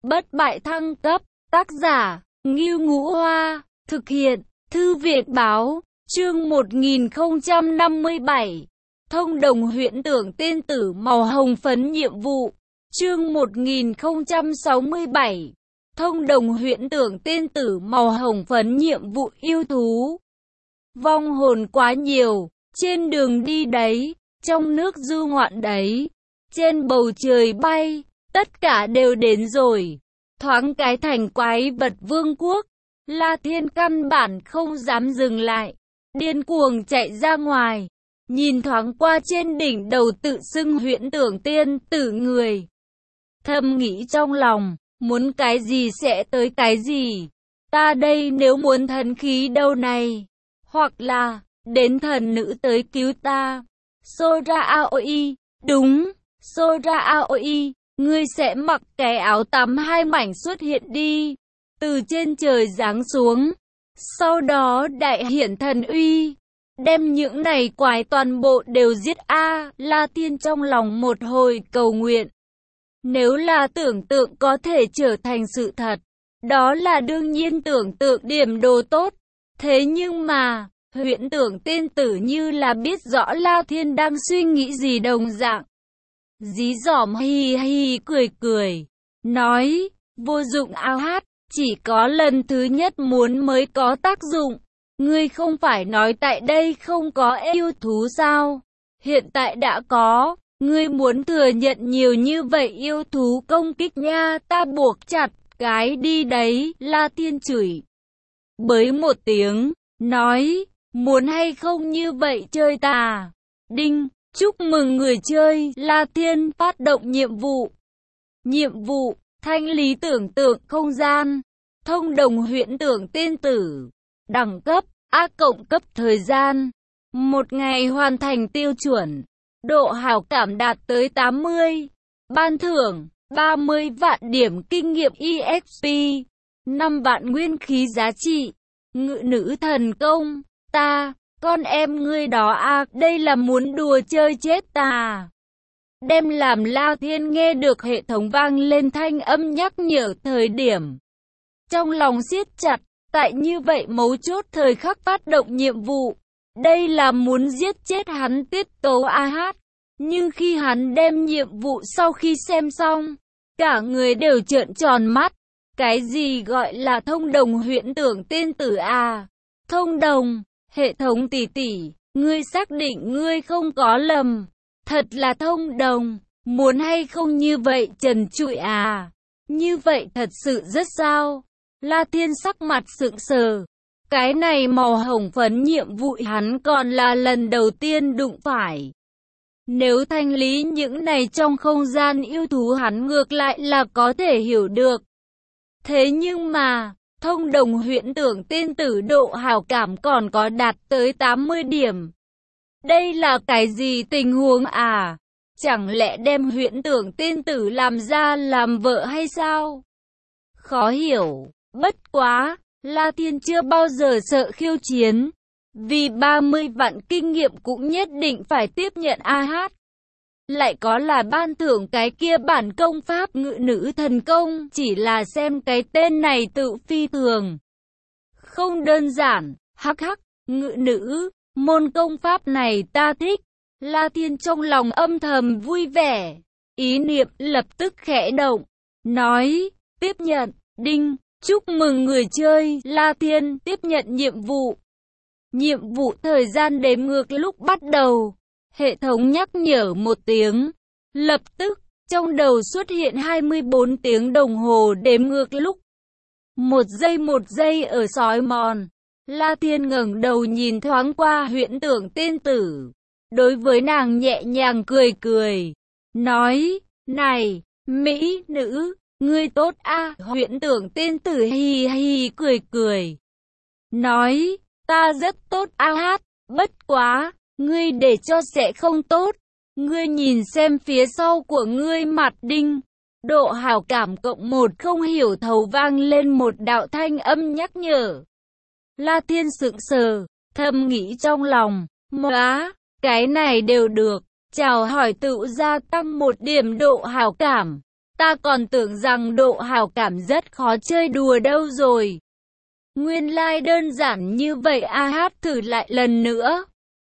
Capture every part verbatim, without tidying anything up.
Bất bại thăng cấp, tác giả, Ngưu Ngũ Hoa, thực hiện, Thư viện báo, chương một nghìn không trăm năm mươi bảy, thông đồng huyễn tưởng tiên tử màu hồng phấn nhiệm vụ, chương một nghìn không trăm sáu mươi bảy, thông đồng huyễn tưởng tiên tử màu hồng phấn nhiệm vụ yêu thú. Vong hồn quá nhiều, trên đường đi đấy, trong nước du ngoạn đấy, trên bầu trời bay, tất cả đều đến rồi. Thoáng cái thành quái vật vương quốc, La Thiên căn bản không dám dừng lại, điên cuồng chạy ra ngoài, nhìn thoáng qua trên đỉnh đầu tự xưng huyễn tưởng tiên tử người. Thầm nghĩ trong lòng, muốn cái gì sẽ tới cái gì, ta đây nếu muốn thần khí đâu này, hoặc là, đến thần nữ tới cứu ta. Sora Aoi, đúng, Sora Aoi, ngươi sẽ mặc cái áo tắm hai mảnh xuất hiện đi, từ trên trời giáng xuống, sau đó đại hiển thần uy, đem những này quái toàn bộ đều giết a. La Thiên trong lòng một hồi cầu nguyện. Nếu là tưởng tượng có thể trở thành sự thật, đó là đương nhiên tưởng tượng điểm đồ tốt, thế nhưng mà, huyễn tưởng tiên tử như là biết rõ La Thiên đang suy nghĩ gì đồng dạng. Dí dỏm hi hi cười cười, nói, vô dụng ao hát, chỉ có lần thứ nhất muốn mới có tác dụng. Ngươi không phải nói tại đây không có yêu thú sao? Hiện tại đã có, ngươi muốn thừa nhận nhiều như vậy yêu thú công kích nha, ta buộc chặt cái đi đấy. La Thiên chửi bới một tiếng, nói, muốn hay không như vậy chơi ta? Đinh, chúc mừng người chơi. La Thiên phát động nhiệm vụ. Nhiệm vụ, thanh lý tưởng tượng không gian, thông đồng huyễn tưởng tiên tử, đẳng cấp, A cộng cấp thời gian, một ngày hoàn thành tiêu chuẩn, độ hảo cảm đạt tới tám mươi, ban thưởng, ba mươi vạn điểm kinh nghiệm e ích pê, năm vạn nguyên khí giá trị, ngự nữ thần công, ta, con em ngươi đó à, đây là muốn đùa chơi chết ta. Đem làm La Thiên nghe được hệ thống vang lên thanh âm nhắc nhở thời điểm. Trong lòng siết chặt, tại như vậy mấu chốt thời khắc phát động nhiệm vụ. Đây là muốn giết chết hắn tiết tấu a hát. Nhưng khi hắn đem nhiệm vụ sau khi xem xong, cả người đều trợn tròn mắt. Cái gì gọi là thông đồng huyễn tưởng tiên tử à? Thông đồng, hệ thống tỷ tỷ, ngươi xác định ngươi không có lầm. Thật là thông đồng, muốn hay không như vậy trần trụi à? Như vậy thật sự rất sao? La Thiên sắc mặt sững sờ. Cái này màu hồng phấn nhiệm vụ hắn còn là lần đầu tiên đụng phải. Nếu thanh lý những này trong không gian yêu thú hắn ngược lại là có thể hiểu được. Thế nhưng mà, thông đồng huyễn tưởng tiên tử độ hảo cảm còn có đạt tới tám mươi điểm. Đây là cái gì tình huống à? Chẳng lẽ đem huyễn tưởng tiên tử làm ra làm vợ hay sao? Khó hiểu, bất quá, La Thiên chưa bao giờ sợ khiêu chiến. Vì ba mươi vạn kinh nghiệm cũng nhất định phải tiếp nhận a hát. Lại có là ban thưởng cái kia bản công pháp ngự nữ thần công, chỉ là xem cái tên này tự phi thường. Không đơn giản, hắc hắc, ngự nữ, môn công pháp này ta thích. La Thiên trong lòng âm thầm vui vẻ, ý niệm lập tức khẽ động, nói, tiếp nhận, đinh, chúc mừng người chơi. La Thiên tiếp nhận nhiệm vụ. Nhiệm vụ thời gian đếm ngược lúc bắt đầu. Hệ thống nhắc nhở một tiếng. Lập tức, trong đầu xuất hiện hai mươi bốn tiếng đồng hồ đếm ngược lúc. Một giây một giây ở sói mòn. La Thiên ngẩng đầu nhìn thoáng qua huyễn tưởng tiên tử. Đối với nàng nhẹ nhàng cười cười. Nói, này, mỹ nữ, ngươi tốt a. À? Huyễn tưởng tiên tử hi hi cười cười. Nói, ta rất tốt a hát, bất quá, ngươi để cho sẽ không tốt. Ngươi nhìn xem phía sau của ngươi mặt đinh. Độ hảo cảm cộng một không hiểu thấu vang lên một đạo thanh âm nhắc nhở. La Thiên sững sờ, thầm nghĩ trong lòng, móa, cái này đều được, chào hỏi tự gia tăng một điểm độ hảo cảm. Ta còn tưởng rằng độ hảo cảm rất khó chơi đùa đâu rồi. Nguyên lai đơn giản như vậy a à, hát thử lại lần nữa.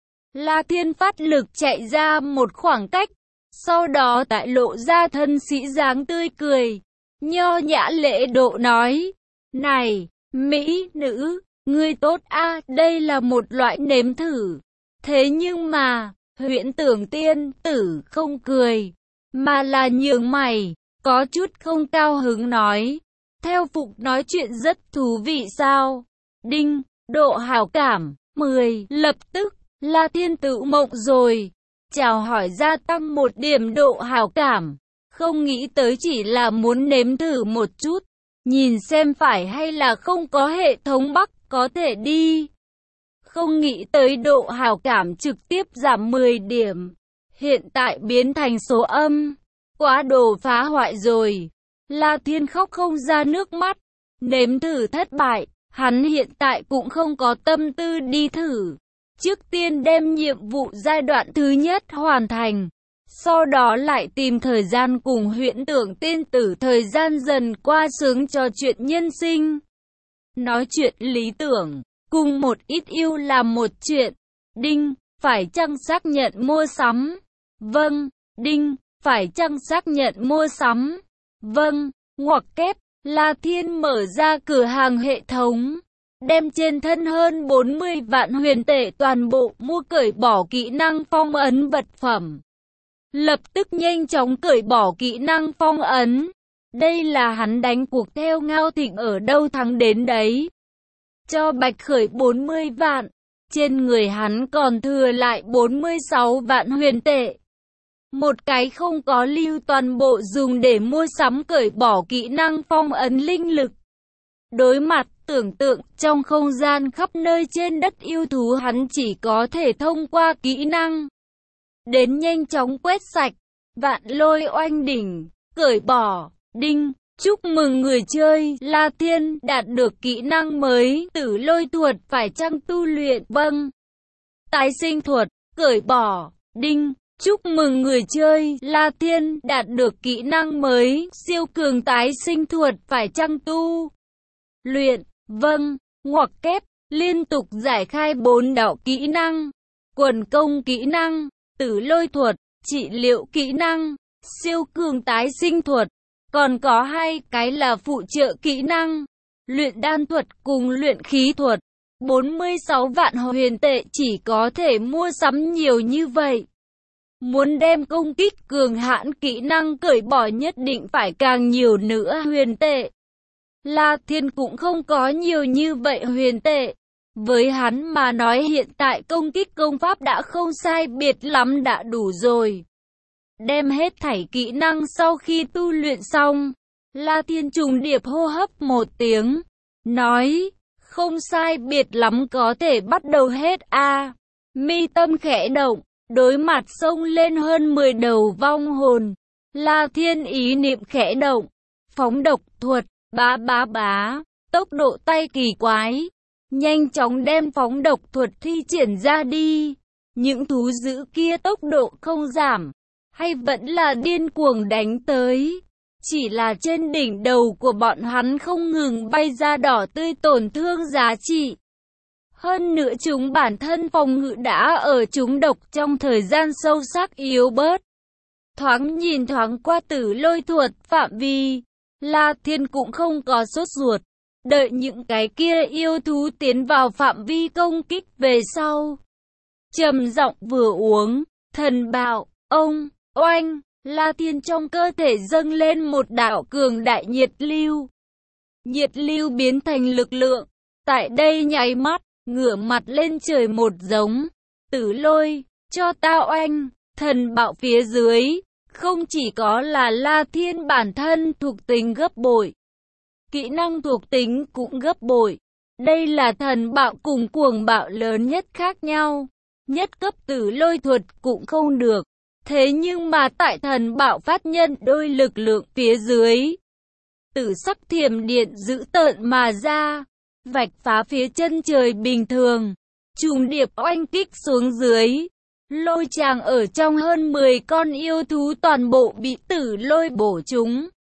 La Thiên phát lực chạy ra một khoảng cách, sau đó tại lộ ra thân sĩ dáng tươi cười, nho nhã lễ độ nói, này, mỹ nữ, ngươi tốt a à, đây là một loại nếm thử. Thế nhưng mà, Huyễn Tưởng tiên tử không cười, mà là nhướng mày, có chút không cao hứng nói, theo Phục nói chuyện rất thú vị sao? Đinh, độ hảo cảm, mười, lập tức, La Thiên tự mộng rồi. Chào hỏi gia tăng một điểm độ hảo cảm, không nghĩ tới chỉ là muốn nếm thử một chút, nhìn xem phải hay là không có hệ thống Bắc có thể đi. Không nghĩ tới độ hảo cảm trực tiếp giảm mười điểm, hiện tại biến thành số âm, quá đồ phá hoại rồi. La Thiên khóc không ra nước mắt, nếm thử thất bại, hắn hiện tại cũng không có tâm tư đi thử. Trước tiên đem nhiệm vụ giai đoạn thứ nhất hoàn thành, sau đó lại tìm thời gian cùng Huyễn Tưởng tiên tử thời gian dần qua sướng trò chuyện nhân sinh. Nói chuyện lý tưởng, cùng một ít yêu làm một chuyện. Đinh, phải chăng xác nhận mua sắm? Vâng. Đinh, phải chăng xác nhận mua sắm? Vâng. Ngoặc kép, La Thiên mở ra cửa hàng hệ thống, đem trên thân hơn bốn mươi vạn huyền tệ toàn bộ mua cởi bỏ kỹ năng phong ấn vật phẩm. Lập tức nhanh chóng cởi bỏ kỹ năng phong ấn. Đây là hắn đánh cuộc theo Ngao Thịnh ở đâu thắng đến đấy. Cho Bạch Khởi bốn mươi vạn, trên người hắn còn thừa lại bốn mươi sáu vạn huyền tệ. Một cái không có lưu toàn bộ dùng để mua sắm cởi bỏ kỹ năng phong ấn linh lực. Đối mặt tưởng tượng trong không gian khắp nơi trên đất yêu thú hắn chỉ có thể thông qua kỹ năng đến nhanh chóng quét sạch. Vạn lôi oanh đỉnh, cởi bỏ. Đinh, chúc mừng người chơi La Thiên đạt được kỹ năng mới Tử Lôi thuật, phải chăng tu luyện? Vâng. Tái sinh thuật, cởi bỏ. Đinh, chúc mừng người chơi La Thiên đạt được kỹ năng mới Siêu cường tái sinh thuật, phải chăng tu luyện? Vâng. Ngoặc kép, liên tục giải khai bốn đạo kỹ năng: quần công kỹ năng, Tử Lôi thuật, trị liệu kỹ năng, siêu cường tái sinh thuật. Còn có hai cái là phụ trợ kỹ năng, luyện đan thuật cùng luyện khí thuật. bốn mươi sáu vạn huyền tệ chỉ có thể mua sắm nhiều như vậy. Muốn đem công kích cường hãn kỹ năng cởi bỏ nhất định phải càng nhiều nữa huyền tệ. La Thiên cũng không có nhiều như vậy huyền tệ. Với hắn mà nói hiện tại công kích công pháp đã không sai biệt lắm đã đủ rồi. Đem hết thảy kỹ năng sau khi tu luyện xong, La Thiên trùng điệp hô hấp một tiếng, nói, không sai biệt lắm có thể bắt đầu hết a. À. Mi tâm khẽ động, đối mặt xông lên hơn mười đầu vong hồn, La Thiên ý niệm khẽ động, phóng độc thuật, bá bá bá, tốc độ tay kỳ quái, nhanh chóng đem phóng độc thuật thi triển ra đi. Những thú dữ kia tốc độ không giảm, hay vẫn là điên cuồng đánh tới. Chỉ là trên đỉnh đầu của bọn hắn không ngừng bay ra đỏ tươi tổn thương giá trị. Hơn nữa chúng bản thân phòng ngự đã ở chúng độc trong thời gian sâu sắc yếu bớt. Thoáng nhìn thoáng qua Tử Lôi thuật phạm vi, La Thiên cũng không có sốt ruột. Đợi những cái kia yêu thú tiến vào phạm vi công kích về sau. Trầm giọng vừa uống, thần bạo, ông, oanh, La Thiên trong cơ thể dâng lên một đạo cường đại nhiệt lưu. Nhiệt lưu biến thành lực lượng, tại đây nháy mắt, ngửa mặt lên trời một giống. Tử Lôi, cho ta oanh, thần bạo phía dưới, không chỉ có là La Thiên bản thân thuộc tính gấp bội, kỹ năng thuộc tính cũng gấp bội. Đây là thần bạo cùng cuồng bạo lớn nhất khác nhau. Nhất cấp Tử Lôi thuật cũng không được. Thế nhưng mà tại thần bạo phát nhân đôi lực lượng phía dưới, tử sắc thiểm điện dữ tợn mà ra, vạch phá phía chân trời bình thường, trùng điệp oanh kích xuống dưới. Lôi tràng ở trong hơn mười con yêu thú toàn bộ bị Tử Lôi bổ trúng.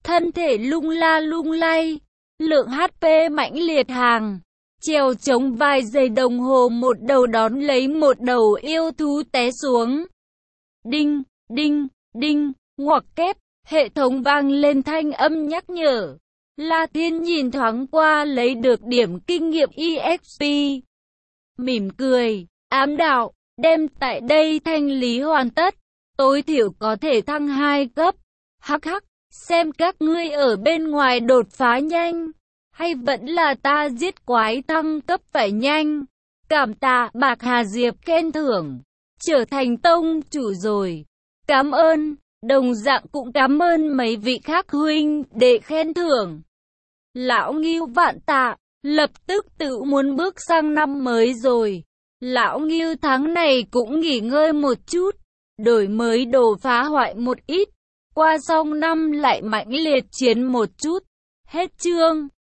thân thể lung la lung lay, lượng hát pê mãnh liệt hàng. Trèo chống vài giây đồng hồ một đầu đón lấy một đầu yêu thú té xuống. Đinh, đinh, đinh, ngoặc kép, hệ thống vang lên thanh âm nhắc nhở. La Thiên nhìn thoáng qua lấy được điểm kinh nghiệm e ích pê. Mỉm cười, ám đạo, đem tại đây thanh lý hoàn tất, tối thiểu có thể thăng hai cấp. Hắc hắc, xem các ngươi ở bên ngoài đột phá nhanh, hay vẫn là ta giết quái thăng cấp phải nhanh. Cảm tạ Bạc Hà Diệp khen thưởng, trở thành tông chủ rồi. Cảm ơn, đồng dạng cũng cảm ơn mấy vị khác huynh để khen thưởng. Lão Ngưu vạn tạ, lập tức tự muốn bước sang năm mới rồi. Lão Ngưu tháng này cũng nghỉ ngơi một chút, đổi mới đồ phá hoại một ít, qua xong năm lại mãnh liệt chiến một chút. Hết chương.